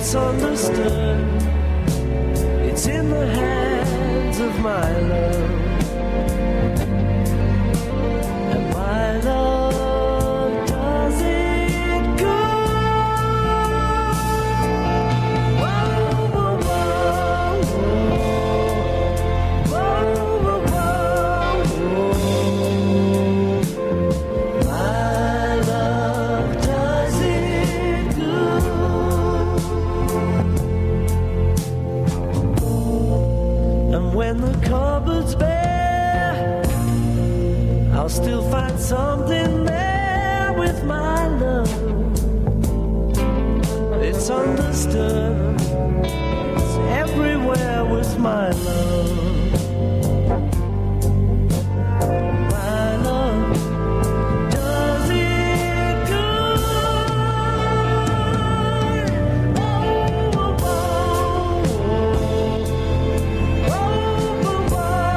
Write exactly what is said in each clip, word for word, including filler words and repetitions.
It's understood. It's in the hands of my love. And my love does it good. Whoa, whoa, whoa, whoa. Whoa, whoa, whoa, whoa. My love does it good. And when the cupboard's bare, I'll still find something there with my love. It's understood. It's everywhere with my love. My love does it good. Oh, oh, oh, oh, oh,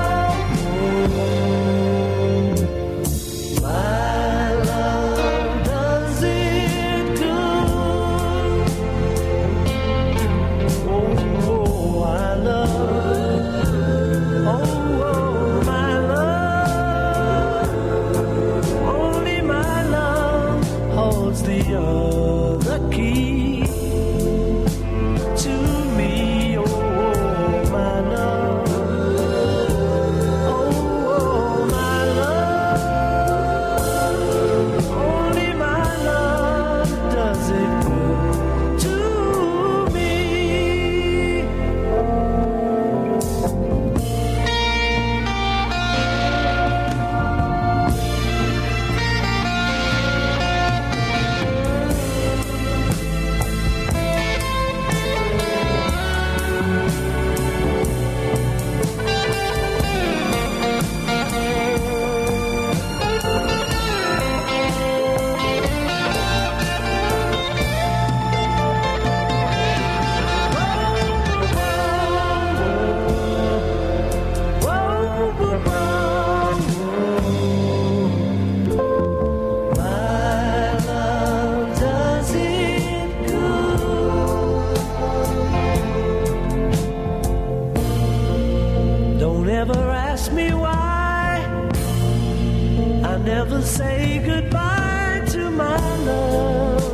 oh. My love does it good. Oh, oh, I love. Oh, oh, my love. Only my love holds the other key to me. Oh, my love. Oh, oh, my love. Only my love does it good to me. My love does it good. Don't ever ask me why I never say goodbye to my love.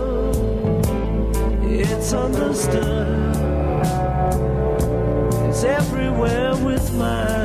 It's understood. It's everywhere with my